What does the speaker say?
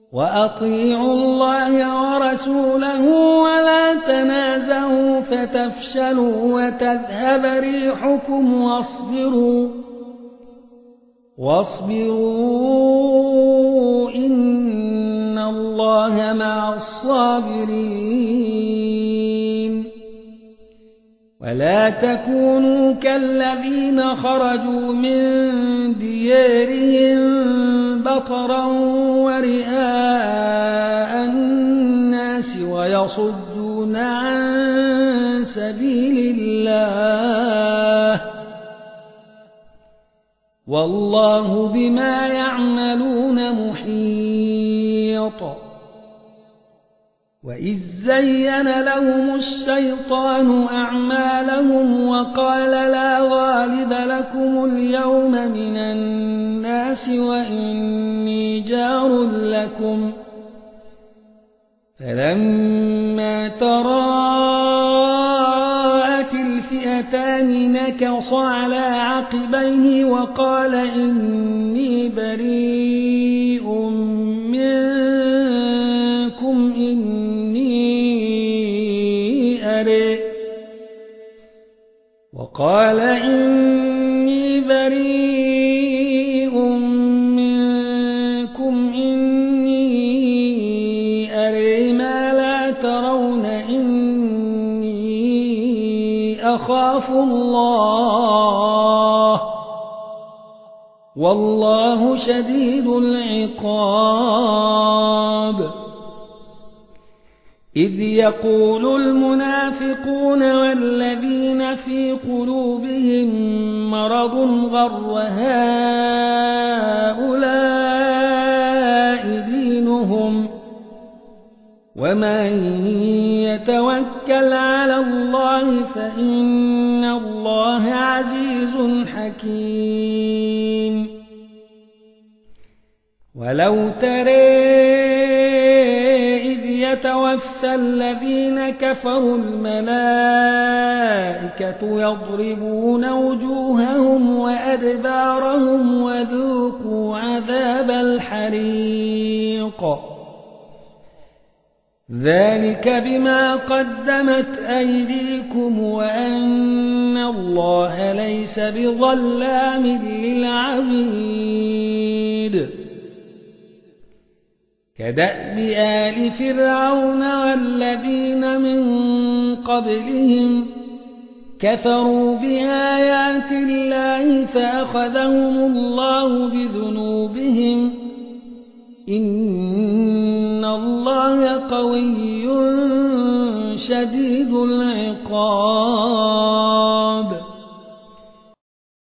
وأطيعوا الله ورسوله ولا تنازعوا فتفشلوا وتذهب ريحكم واصبروا إن الله مع الصابرين ولا تكونوا كالذين خرجوا من ديارهم بطرا ورئاء الناس ويصدون عن سبيل الله والله بما يعملون محيط وإذ زين لهم الشيطان أعمالهم وقال لا غالب لكم اليوم من الناس وإني جار لكم فلما تراءت الفئتان نكص على عقبيه وقال إني بريء منكم إني أرى ما لا ترون إني أخاف الله والله شديد العقاب إذ يقول المنافقون والذين في قلوبهم مرض غر هؤلاء دينهم ومن يتوكل على الله فإن الله عزيز حكيم ولو ترى يتوفى الذين كفروا الملائكة يضربون وجوههم وأدبارهم وذوقوا عذاب الحريق ذلك بما قدمت أيديكم وأن الله ليس بظلام للعبيد كدأب آل فرعون والذين من قبلهم كفروا بآيات الله فأخذهم الله بذنوبهم إن الله قوي شديد العقاب